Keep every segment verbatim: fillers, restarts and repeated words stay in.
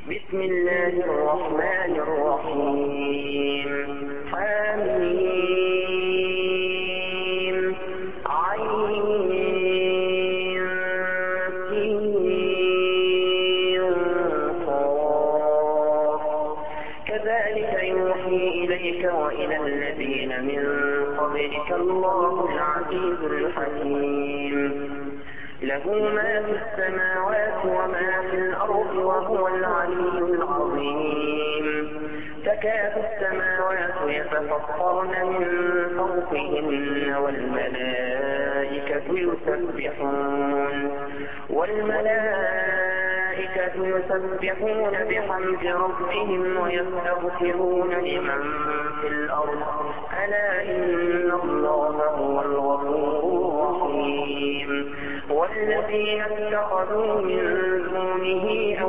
بسم الله الرحمن الرحيم. حميم عين صاد. كذلك يوحي إليك وإلى الذين من قبلك الله العزيز الحكيم. له ما في السماوات وما في الأرض وهو العلي العظيم. تكاد السماوات يتفطرن من فوقهن والملائكة يسبحون والملائكة يسبحون بحمد ربهم ويستغفرون لمن في الأرض ألا إن الله هو الغفور الرحيم. والذين اتخذوا من دونه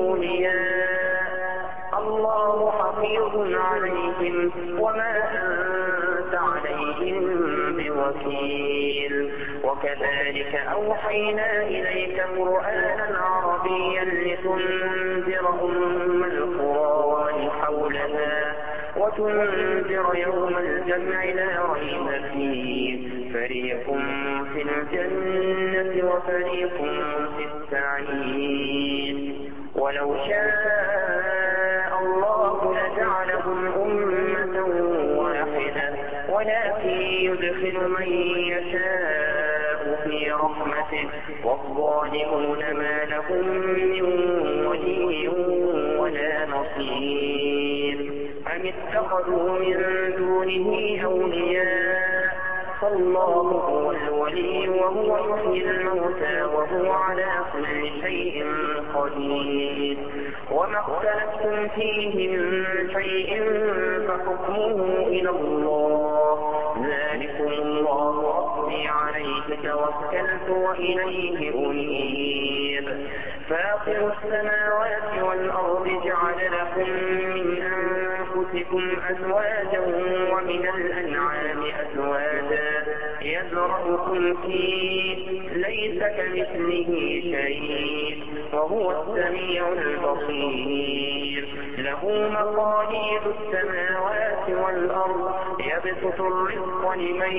أولياء الله حفيظ عليهم وما أنت عليهم بوكيل. وكذلك أوحينا إليك قرآنا عربيا لتنذر أم القرى ومن حولها وتنذر يوم الجمع لا ريب فيه. فريق في الجنة وفريق في السعير. ولو شاء الله لجعلهم أمة واحدة ولكن يدخل من يشاء في رحمته والظالمون ما لهم من ولي ولا نصير. أم اتخذوا من دونه أولياء فالله هو الولي وهو يحيي الموتى وهو على كل شيء قدير. وما اختلفتم فيه من شيء فحكمه إلى الله. ذلكم الله ربي عليه توكلت وإليه أنيب. فاطر السماوات والأرض جعل لكم من أنفسكم أزواجا ومن الأنعام أزواجا يزرعكم فيه ليس كمثله شيء وهو السميع البصير. له مقاليد السماوات والأرض يبسط الرزق لمن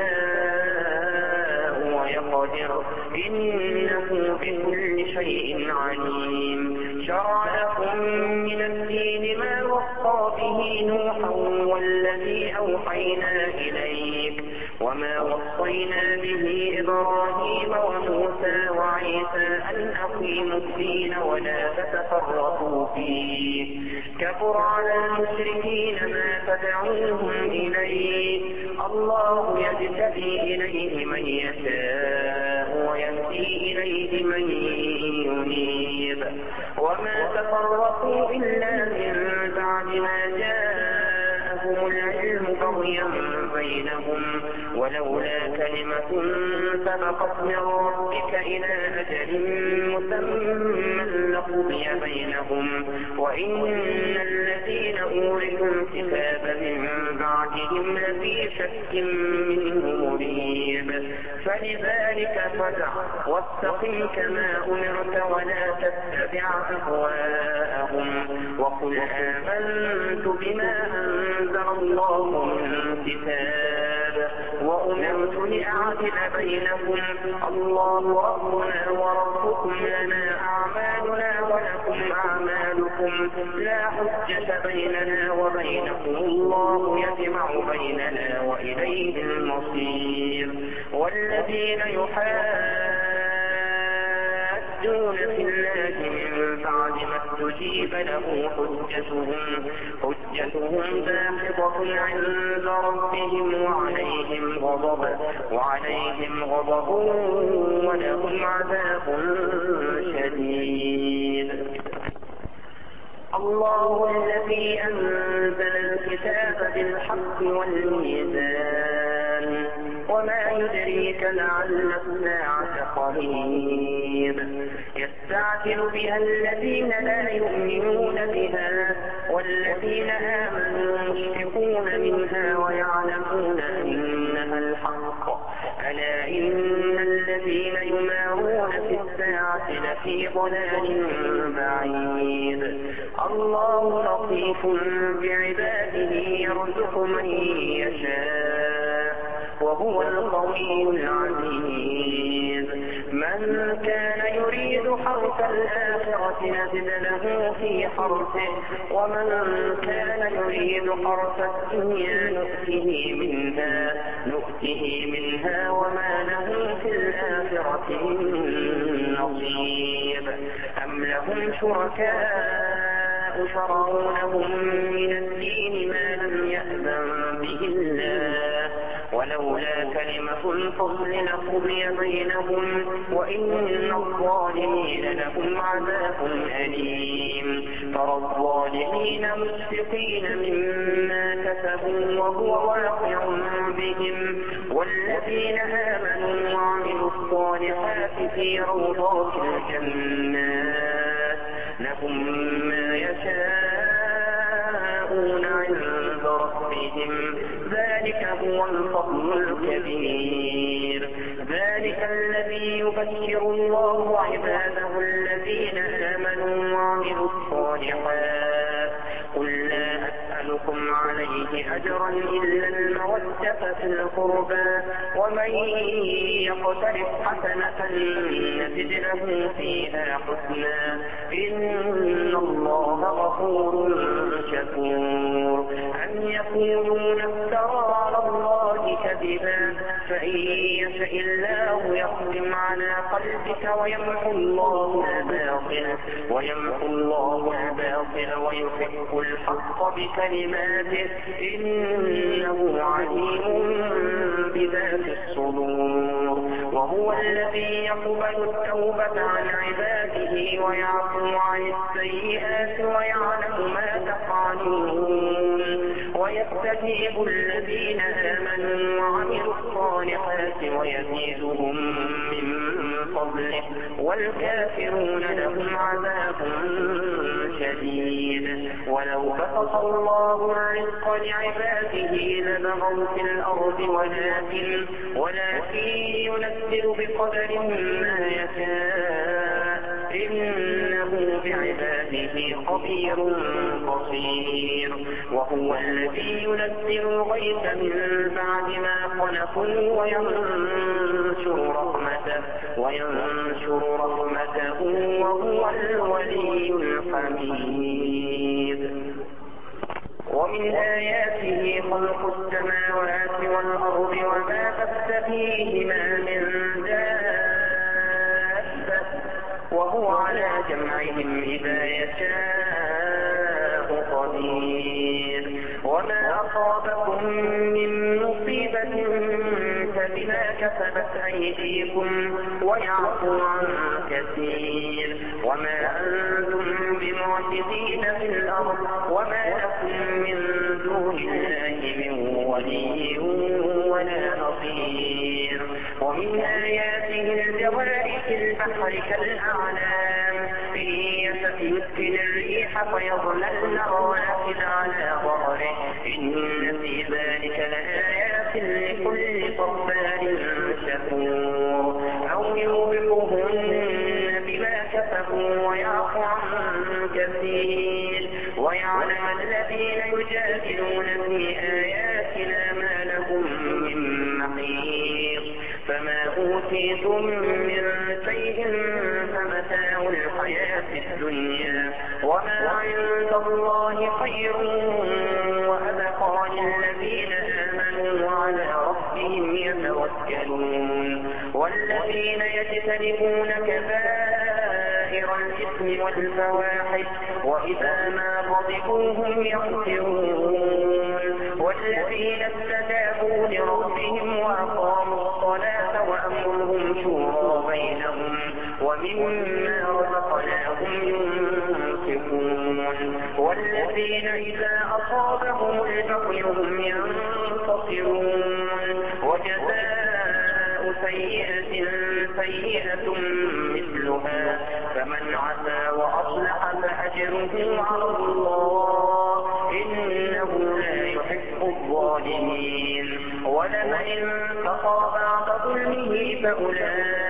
يشاء ويقدر إنه بكل شيء عليم. شرع لكم من الدين ما وصى به نوحا والذي أوحينا إليك وما وصينا به إبراهيم وموسى وعيسى أن أقيموا الدين ولا تتفرقوا فيه. كبر على المشركين ما تدعوهم إليه. الله يجتبي إليه من يشاء ويهدي إليه من ينيب. وما تفرقوا إلا من بعد ما جاءهم العلم بغيا بينهم ولولا كلمة سبقت من ربك إلى أجل مسمى لقضي بينهم وإن الذين أورثوا الكتاب من بعدهم لفي شك منه مريب. فلذلك فدع واستقم كما أمرت ولا تتبع أهواءهم وقل آمنت بما أنزل الله من كتاب وأمرت لأعدل بينكم الله ربنا وربكم لنا أعمالنا ولكم أعمالكم لا حجة بيننا وبينكم الله يجمع بيننا وإليه المصير. والذين يحاجون في الله من بعد ما استجيب له حجتهم حجتهم داحضة عند ربهم وعليهم غضب وعليهم غضب ولهم عذاب شديد. الله الذي أنزل الكتاب بالحق والميزان وما يدريك لعل الساعة قريب. يستعجل بها الذين لا يؤمنون بها والذين آمنوا مشفقون منها ويعلمون أنها الحق. ألا إن الذين يمارون في الساعة لفي ضلال بعيد. الله لطيف بعباده يرزق من يشاء وهو القوي العزيز. من كان يريد حرث الآخرة نزد له في حرثه ومن كان يريد حرث الدنيا نؤته منها نؤته منها وما له في الآخرة من نصيب. أم لهم شركاء شرعوا لهم من الدين ما لم يأذن به الله ولولا كلمة الفصل لقضي بينهم وإن الظالمين لهم عذاب أليم. ترى الظالمين مشفقين مما كسبوا وهو واقع بهم والذين آمنوا وعملوا الصالحات في روضات الجنات لهم ما يشاءون عند ربهم ذلك هو الفضل الكبير. ذلك الذي يبشر الله عباده الذين آمنوا وعملوا الصالحات قل لا أسألكم عليه أجرا إلا المودة في القربى ومن يقترف حسنة نزد له فيها حسنا إن الله غفور شكور. أم يقولون افترى على الله كذبا فإن يشاء الله يختم على قلبك ويمحو الله الباطل ويمحو الله الباطل ويحق الحق بكلماته إنه عليم بذات الصدور. وهو الذي يقبل التوبة عن عباده ويعفو عن السيئات ويعلم ما تفعلون ويستجيب الذين آمنوا وعملوا الصالحات ويزيدهم من فضله والكافرون لهم عذاب شديد. ولو بسط الله الرزق لعباده لبغوا في الأرض ولكن ولكن ينزل بقدر ما يشاء إنه بعباده خبير بصير. وهو الذي ينزل الغيث من بعد ما خلقوا وينشر رحمته وينشر رحمته وهو الولي الحميد. ومن آياته خلق السماوات والأرض وما بث فيهما من دابة وهو على جمعهم إذا يشاء قدير. وما أصابكم من مصيبة فبما كسبت أيديكم ويعفو عن كثير. وما أنتم بمعجزين في الأرض وما لكم من دون الله من ولي ولا نصير. ومن آياته الجوار في البحر كالأعلام إن يشأ يسكن الريح فيظللن رواكد على ظهره إن في ذلك لآيات لكل صبار شكور. أو يوبقهن بما كسبوا ويعفو عن كثير ويعلم الذين يجادلون في آياتنا ما لهم من محيص. فما أوتيتم من شيء فمتاع الحياة الدنيا وما عند الله خير وأبقى للذين آمنوا وعلى ربهم يتوكلون. والذين يجتنبون كبائر الإثم والفواحش وإذا ما غضبوا هم يغفرون. والذين استجابوا لربهم وأقاموا الصلاة وأمرهم شورى بينهم ومما رزقناهم ينفقون. والذين إذا أصابهم البغي هم ينتصرون. وجزاء سيئة سيئة مثلها فمن عفا وأصلح فأجره على الله إنه لا يحب الظالمين. ولمن انتصر بعد ظلمه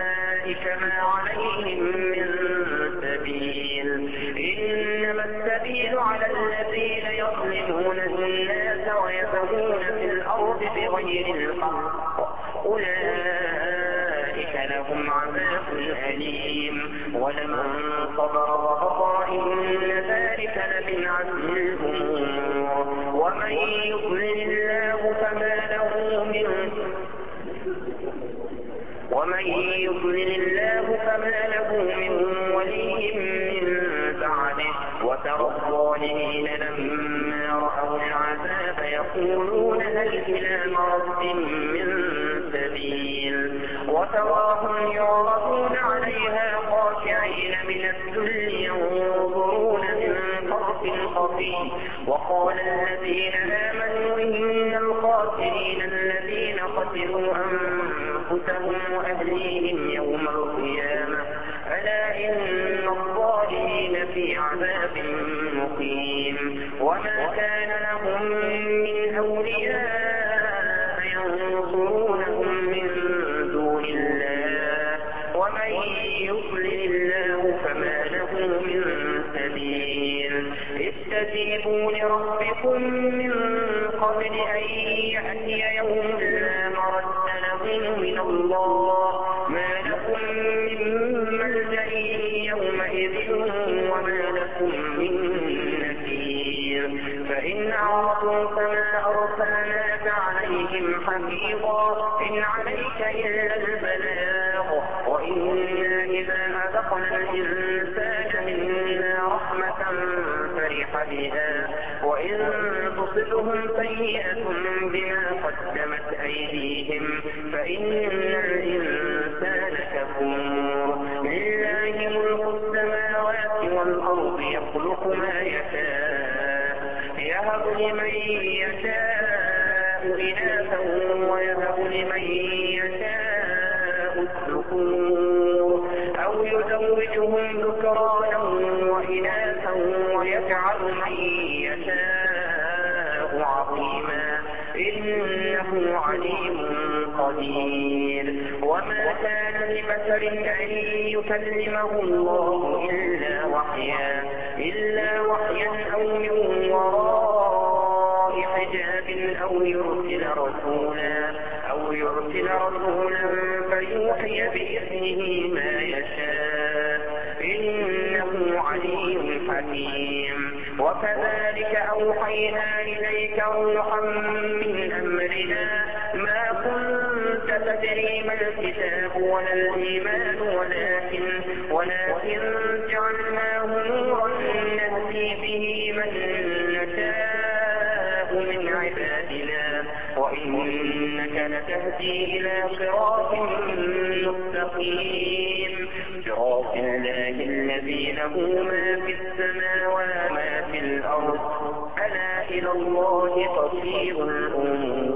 فأولئك ما عليهم من سبيل إنما السبيل السبيل على الذين يظلمون الناس ويبغون في الأرض بغير الحق أولئك لهم عذاب أليم ولمن صبر وغفر إن ذلك لمن عزم الأمور ومن يضلل الله فما له من ومن يضلل الله فما له من ولي من بعده وترى الظالمين لما رأوا العذاب يقولون هل إلى مرد من سبيل وتراهم يعرضون عليها خاشعين من الذل ينظرون من طرف خفي وقال الذين آمنوا إن الخاسرين الذين خسروا أنفسهم وأهليهم يوم القيامة ألا إن الظالمين في عذاب مقيم وما كان لهم من أولياء ينصرونهم من دون الله ومن يضلل الله فما له من سبيل استجيبوا لربكم من قبل أن يأتي يوم لا مرد له من الله ما لكم من ملجأ يومئذ وما لكم من نكير فإن أعرضوا فما أرسلناك عليهم حفيظا إن عليك إلا البلاغ وإنا إذا أذقنا الإنسان منا رحمة فرح بها وإن تصبهم سيئة بما قدمت أيديهم فإن الإنسان كفور لله ملك السماوات والأرض يخلق ما يشاء يهب لمن يشاء إناثا ويهب لمن يشاء الذكور أو يزوجهم ذكرانا وإناثا ويجعل من يشاء عظيما إنه عليم قدير وما كان لبشر أن يكلمه الله إلا وحيا إلا وحيا أو من وراء حجاب أو يرسل رسولا أو يرسل رسولا فيوحي بإذنه ما يشاء إنه عليم حكيم وكذلك أوحينا إليك روحا من أمرنا ما كنت تدري ما الكتاب ولا الإيمان ولكن ولكن جعلناه نورا نهدي به من نشاء من عبادنا وإنك لتهدي إلى صراط مستقيم صراط الله الذي له ما في السماوات وما في الأرض ألا إلى الله تصير الأمور